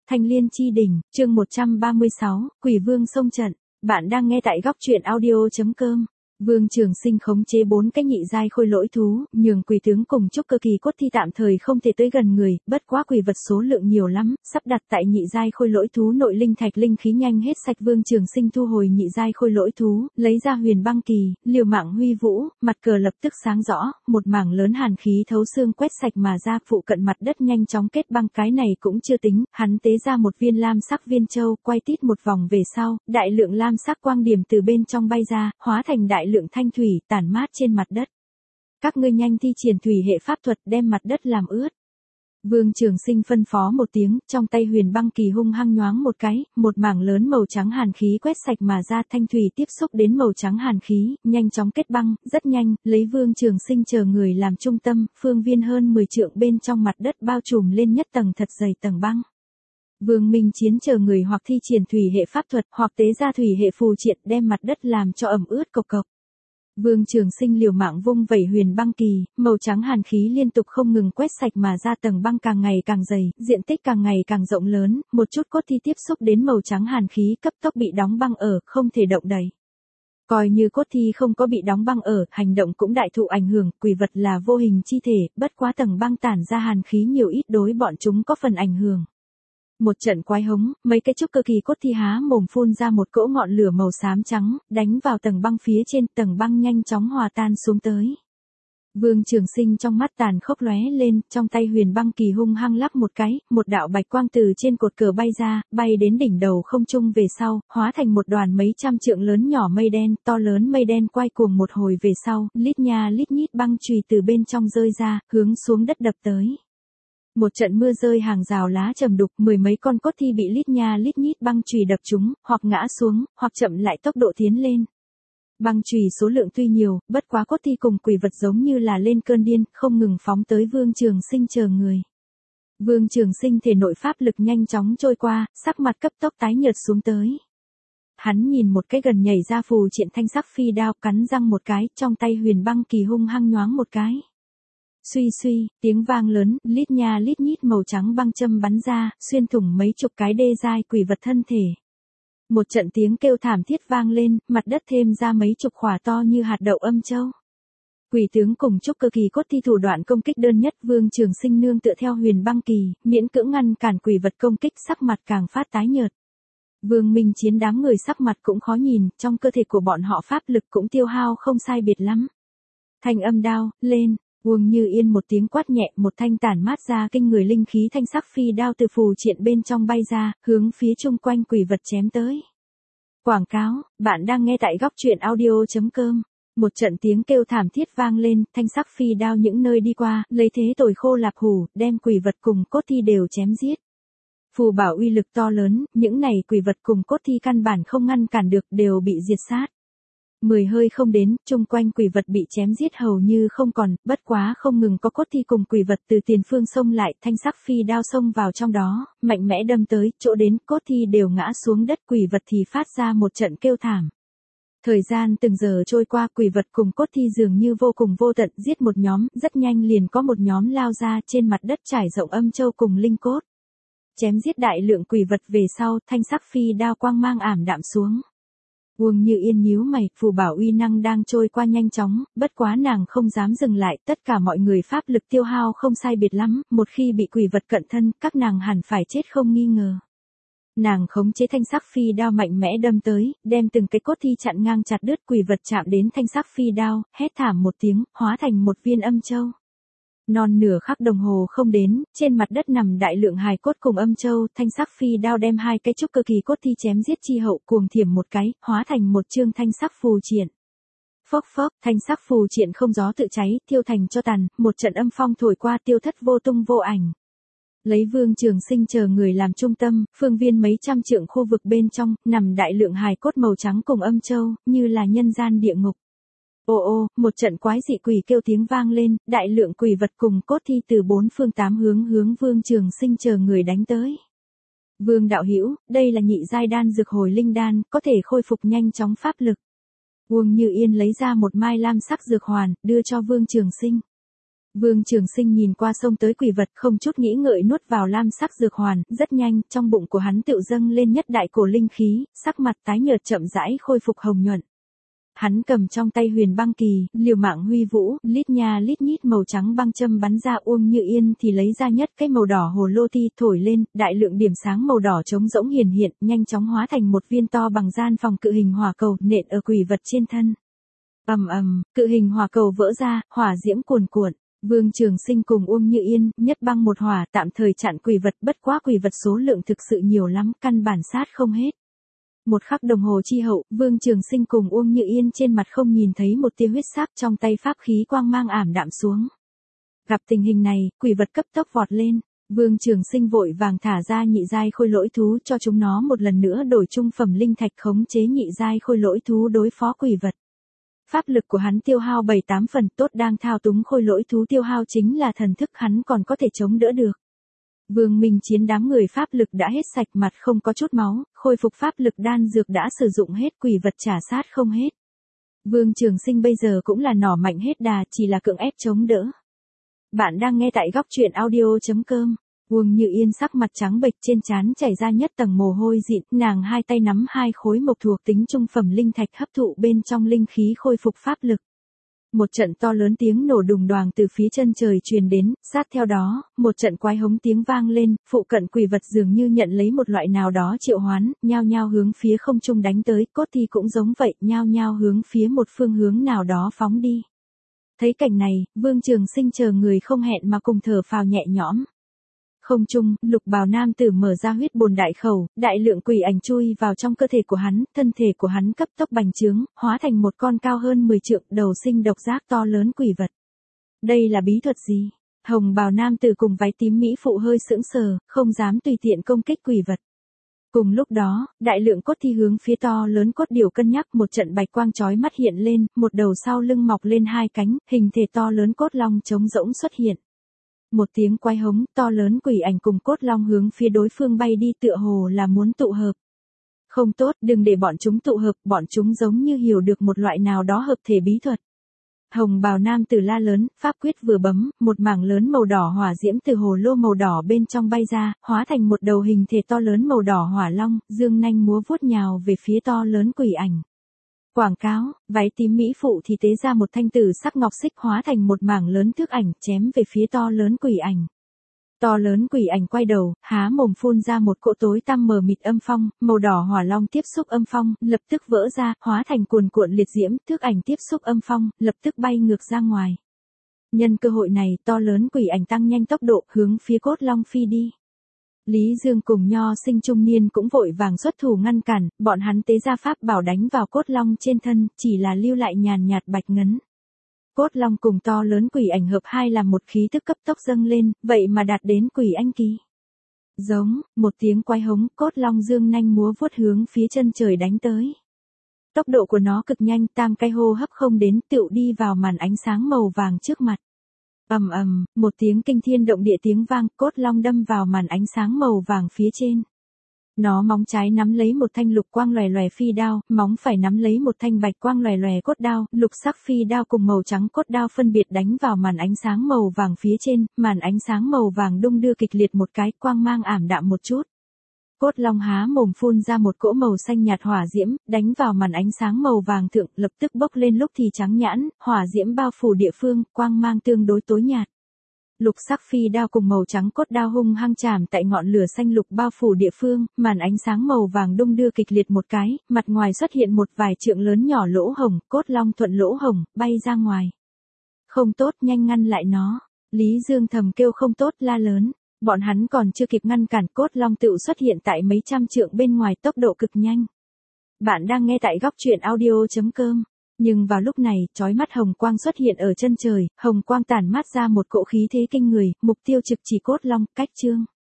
Thanh Liên Chi Đỉnh, chương 136, Quỷ Vương xông trận. Bạn đang nghe tại góc truyện audio.com. Vương Trường Sinh khống chế 4 cái nhị giai khôi lỗi thú, nhường quỷ tướng cùng trúc cơ kỳ cốt thi tạm thời không thể tới gần người, bất quá quỷ vật số lượng nhiều lắm, sắp đặt tại nhị giai khôi lỗi thú nội linh thạch linh khí nhanh hết sạch. Vương Trường Sinh thu hồi nhị giai khôi lỗi thú, lấy ra huyền băng kỳ, liều mạng huy vũ, mặt cờ lập tức sáng rõ, một mảng lớn hàn khí thấu xương quét sạch mà ra, phụ cận mặt đất nhanh chóng kết băng. Cái này cũng chưa tính, hắn tế ra một viên lam sắc viên châu, quay tít một vòng về sau, đại lượng lam sắc quang điểm từ bên trong bay ra, hóa thành đại lượng thanh thủy tản mát trên mặt đất. Các ngươi nhanh thi triển thủy hệ pháp thuật đem mặt đất làm ướt. Vương Trường Sinh phân phó một tiếng, trong tay huyền băng kỳ hung hăng nhoáng một cái, một mảng lớn màu trắng hàn khí quét sạch mà ra, thanh thủy tiếp xúc đến màu trắng hàn khí, nhanh chóng kết băng, rất nhanh, lấy Vương Trường Sinh chờ người làm trung tâm, phương viên hơn 10 trượng bên trong mặt đất bao trùm lên nhất tầng thật dày tầng băng. Vương Minh Chiến chờ người hoặc thi triển thủy hệ pháp thuật, hoặc tế ra thủy hệ phù triện đem mặt đất làm cho ẩm ướt cộc cộc. Vương Trường Sinh liều mạng vung vẩy huyền băng kỳ, màu trắng hàn khí liên tục không ngừng quét sạch mà ra, tầng băng càng ngày càng dày, diện tích càng ngày càng rộng lớn, một chút cốt thi tiếp xúc đến màu trắng hàn khí cấp tốc bị đóng băng ở, không thể động đậy. Coi như cốt thi không có bị đóng băng ở, hành động cũng đại thụ ảnh hưởng, quỷ vật là vô hình chi thể, bất quá tầng băng tản ra hàn khí nhiều ít đối bọn chúng có phần ảnh hưởng. Một trận quái hống, mấy cái trúc cơ kỳ cốt thi há mồm phun ra một cỗ ngọn lửa màu xám trắng, đánh vào tầng băng phía trên, tầng băng nhanh chóng hòa tan xuống tới. Vương Trường Sinh trong mắt tàn khốc lóe lên, trong tay huyền băng kỳ hung hăng lắp một cái, một đạo bạch quang từ trên cột cờ bay ra, bay đến đỉnh đầu không trung về sau, hóa thành một đoàn mấy trăm trượng lớn nhỏ mây đen, to lớn mây đen quay cuồng một hồi về sau, lít nha lít nhít băng chùy từ bên trong rơi ra, hướng xuống đất đập tới. Một trận mưa rơi hàng rào lá trầm đục, mười mấy con cốt thi bị lít nha lít nhít băng chùy đập trúng, hoặc ngã xuống, hoặc chậm lại tốc độ tiến lên. Băng chùy số lượng tuy nhiều, bất quá cốt thi cùng quỷ vật giống như là lên cơn điên, không ngừng phóng tới Vương Trường Sinh chờ người. Vương Trường Sinh thể nội pháp lực nhanh chóng trôi qua, sắc mặt cấp tốc tái nhợt xuống tới. Hắn nhìn một cái gần nhảy ra phù triện thanh sắc phi đao, cắn răng một cái, trong tay huyền băng kỳ hung hăng nhoáng một cái. Suy suy, tiếng vang lớn, lít nha lít nhít màu trắng băng châm bắn ra, xuyên thủng mấy chục cái đê giai quỷ vật thân thể. Một trận tiếng kêu thảm thiết vang lên, mặt đất thêm ra mấy chục khỏa to như hạt đậu âm châu. Quỷ tướng cùng trúc cơ kỳ cốt thi thủ đoạn công kích đơn nhất, Vương Trường Sinh nương tựa theo huyền băng kỳ, miễn cưỡng ngăn cản quỷ vật công kích, sắc mặt càng phát tái nhợt. Vương Minh Chiến đám người sắc mặt cũng khó nhìn, trong cơ thể của bọn họ pháp lực cũng tiêu hao không sai biệt lắm. Thanh âm đao, lên. Uông Như Yên một tiếng quát nhẹ, một thanh tản mát ra kinh người linh khí thanh sắc phi đao từ phù triện bên trong bay ra, hướng phía chung quanh quỷ vật chém tới. Quảng cáo, bạn đang nghe tại góc truyện audio.com. Một trận tiếng kêu thảm thiết vang lên, thanh sắc phi đao những nơi đi qua, lấy thế tồi khô lạp hủ, đem quỷ vật cùng cốt thi đều chém giết. Phù bảo uy lực to lớn, những này quỷ vật cùng cốt thi căn bản không ngăn cản được, đều bị diệt sát. 10 hơi không đến, chung quanh quỷ vật bị chém giết hầu như không còn, bất quá không ngừng có cốt thi cùng quỷ vật từ tiền phương xông lại, thanh sắc phi đao xông vào trong đó, mạnh mẽ đâm tới, chỗ đến, cốt thi đều ngã xuống đất, quỷ vật thì phát ra một trận kêu thảm. Thời gian từng giờ trôi qua, quỷ vật cùng cốt thi dường như vô cùng vô tận, giết một nhóm, rất nhanh liền có một nhóm lao ra, trên mặt đất trải rộng âm châu cùng linh cốt. Chém giết đại lượng quỷ vật về sau, thanh sắc phi đao quang mang ảm đạm xuống. Uông Như Yên nhíu mày, phù bảo uy năng đang trôi qua nhanh chóng, bất quá nàng không dám dừng lại, tất cả mọi người pháp lực tiêu hao không sai biệt lắm, một khi bị quỷ vật cận thân, các nàng hẳn phải chết không nghi ngờ. Nàng khống chế thanh sắc phi đao mạnh mẽ đâm tới, đem từng cái cốt thi chặn ngang chặt đứt, quỷ vật chạm đến thanh sắc phi đao, hét thảm một tiếng, hóa thành một viên âm châu. Non nửa khắc đồng hồ không đến, trên mặt đất nằm đại lượng hài cốt cùng âm châu, thanh sắc phi đao đem hai cái trúc cơ kỳ cốt thi chém giết chi hậu, cuồng thiểm một cái, hóa thành một chương thanh sắc phù triện. Phốc phốc, thanh sắc phù triện không gió tự cháy, thiêu thành cho tàn, một trận âm phong thổi qua tiêu thất vô tung vô ảnh. Lấy Vương Trường Sinh chờ người làm trung tâm, phương viên mấy trăm trượng khu vực bên trong, nằm đại lượng hài cốt màu trắng cùng âm châu, như là nhân gian địa ngục. Ô ô, một trận quái dị quỷ kêu tiếng vang lên, đại lượng quỷ vật cùng cốt thi từ bốn phương tám hướng hướng Vương Trường Sinh chờ người đánh tới. Vương đạo hữu, đây là nhị giai đan dược hồi linh đan, có thể khôi phục nhanh chóng pháp lực. Uông Như Yên lấy ra một mai lam sắc dược hoàn, đưa cho Vương Trường Sinh. Vương Trường Sinh nhìn qua xông tới quỷ vật không chút nghĩ ngợi nuốt vào lam sắc dược hoàn, rất nhanh, trong bụng của hắn tựu dâng lên nhất đại cổ linh khí, sắc mặt tái nhợt chậm rãi khôi phục hồng nhuận. Hắn cầm trong tay huyền băng kỳ, liều mạng huy vũ, lít nha lít nhít màu trắng băng châm bắn ra. Uông Như Yên thì lấy ra nhất cái màu đỏ hồ lô ti thổi lên, đại lượng điểm sáng màu đỏ trống rỗng hiển hiện, nhanh chóng hóa thành một viên to bằng gian phòng cự hình hỏa cầu nện ở quỷ vật trên thân. Ầm ầm, cự hình hỏa cầu vỡ ra, hỏa diễm cuồn cuộn. Vương Trường Sinh cùng Uông Như Yên, nhất băng một hỏa, tạm thời chặn quỷ vật, bất quá quỷ vật số lượng thực sự nhiều lắm, căn bản sát không hết. Một khắc đồng hồ chi hậu, Vương Trường Sinh cùng Uông Như Yên trên mặt không nhìn thấy một tia huyết sắc, trong tay pháp khí quang mang ảm đạm xuống. Gặp tình hình này, quỷ vật cấp tốc vọt lên. Vương Trường Sinh vội vàng thả ra nhị giai khôi lỗi thú cho chúng nó một lần nữa đổi trung phẩm linh thạch khống chế nhị giai khôi lỗi thú đối phó quỷ vật. Pháp lực của hắn tiêu hao 7-8 phần, tốt đang thao túng khôi lỗi thú tiêu hao chính là thần thức, hắn còn có thể chống đỡ được. Vương Minh Chiến đám người pháp lực đã hết sạch, mặt không có chút máu, khôi phục pháp lực đan dược đã sử dụng hết, quỷ vật trả sát không hết. Vương Trường Sinh bây giờ cũng là nỏ mạnh hết đà, chỉ là cưỡng ép chống đỡ. Bạn đang nghe tại góc truyện audio.com. Uông Như Yên sắc mặt trắng bệch, trên trán chảy ra nhất tầng mồ hôi dịn, nàng hai tay nắm hai khối mộc thuộc tính trung phẩm linh thạch hấp thụ bên trong linh khí khôi phục pháp lực. Một trận to lớn tiếng nổ đùng đoàng từ phía chân trời truyền đến, sát theo đó, một trận quái hống tiếng vang lên, phụ cận quỷ vật dường như nhận lấy một loại nào đó triệu hoán, nhao nhao hướng phía không trung đánh tới, cốt thi cũng giống vậy, nhao nhao hướng phía một phương hướng nào đó phóng đi. Thấy cảnh này, Vương Trường Sinh chờ người không hẹn mà cùng thở phào nhẹ nhõm. Không trung, lục bào nam tử mở ra huyết bồn đại khẩu, đại lượng quỷ ảnh chui vào trong cơ thể của hắn, thân thể của hắn cấp tốc bành trướng, hóa thành một con cao hơn 10 trượng, đầu sinh độc giác to lớn quỷ vật. Đây là bí thuật gì? Hồng bào nam tử cùng váy tím mỹ phụ hơi sững sờ, không dám tùy tiện công kích quỷ vật. Cùng lúc đó, đại lượng cốt thi hướng phía to lớn cốt điểu cân nhắc, một trận bạch quang chói mắt hiện lên, một đầu sau lưng mọc lên hai cánh, hình thể to lớn cốt long trống rỗng xuất hiện. Một tiếng quái hống, to lớn quỷ ảnh cùng cốt long hướng phía đối phương bay đi, tựa hồ là muốn tụ hợp. Không tốt, đừng để bọn chúng tụ hợp, bọn chúng giống như hiểu được một loại nào đó hợp thể bí thuật. Hồng bào nam tử la lớn, pháp quyết vừa bấm, một mảng lớn màu đỏ hỏa diễm từ hồ lô màu đỏ bên trong bay ra, hóa thành một đầu hình thể to lớn màu đỏ hỏa long, dương nanh múa vuốt nhào về phía to lớn quỷ ảnh. Quảng cáo, váy tím mỹ phụ thì tế ra một thanh tử sắc ngọc xích hóa thành một mảng lớn thước ảnh chém về phía to lớn quỷ ảnh. To lớn quỷ ảnh quay đầu, há mồm phun ra một cỗ tối tăm mờ mịt âm phong, màu đỏ hỏa long tiếp xúc âm phong, lập tức vỡ ra, hóa thành cuồn cuộn liệt diễm, thước ảnh tiếp xúc âm phong, lập tức bay ngược ra ngoài. Nhân cơ hội này, to lớn quỷ ảnh tăng nhanh tốc độ, hướng phía cốt long phi đi. Lý Dương cùng Nho Sinh trung niên cũng vội vàng xuất thủ ngăn cản, bọn hắn tế ra pháp bảo đánh vào cốt long trên thân, chỉ là lưu lại nhàn nhạt bạch ngấn. Cốt long cùng to lớn quỷ ảnh hợp hai làm một khí tức cấp tốc dâng lên, vậy mà đạt đến quỷ anh kỳ. Giống, một tiếng quái hống, cốt long dương nanh múa vuốt hướng phía chân trời đánh tới. Tốc độ của nó cực nhanh, tam cái hô hấp không đến, tựu đi vào màn ánh sáng màu vàng trước mặt. Ầm ầm, một tiếng kinh thiên động địa tiếng vang, cốt long đâm vào màn ánh sáng màu vàng phía trên. Nó móng trái nắm lấy một thanh lục quang lòe lòe phi đao, móng phải nắm lấy một thanh bạch quang lòe lòe cốt đao, lục sắc phi đao cùng màu trắng cốt đao phân biệt đánh vào màn ánh sáng màu vàng phía trên, màn ánh sáng màu vàng đung đưa kịch liệt một cái, quang mang ảm đạm một chút. Cốt long há mồm phun ra một cỗ màu xanh nhạt hỏa diễm, đánh vào màn ánh sáng màu vàng thượng, lập tức bốc lên lúc thì trắng nhãn, hỏa diễm bao phủ địa phương, quang mang tương đối tối nhạt. Lục sắc phi đao cùng màu trắng cốt đao hung hăng chạm tại ngọn lửa xanh lục bao phủ địa phương, màn ánh sáng màu vàng đung đưa kịch liệt một cái, mặt ngoài xuất hiện một vài trượng lớn nhỏ lỗ hổng, cốt long thuận lỗ hổng, bay ra ngoài. Không tốt, nhanh ngăn lại nó. Lý Dương thầm kêu không tốt, la lớn. Bọn hắn còn chưa kịp ngăn cản, cốt long tựu xuất hiện tại mấy trăm trượng bên ngoài, tốc độ cực nhanh. Bạn đang nghe tại góc truyện audio.com. Nhưng vào lúc này, chói mắt hồng quang xuất hiện ở chân trời, hồng quang tản mát ra một cỗ khí thế kinh người, mục tiêu trực chỉ cốt long, cách chương.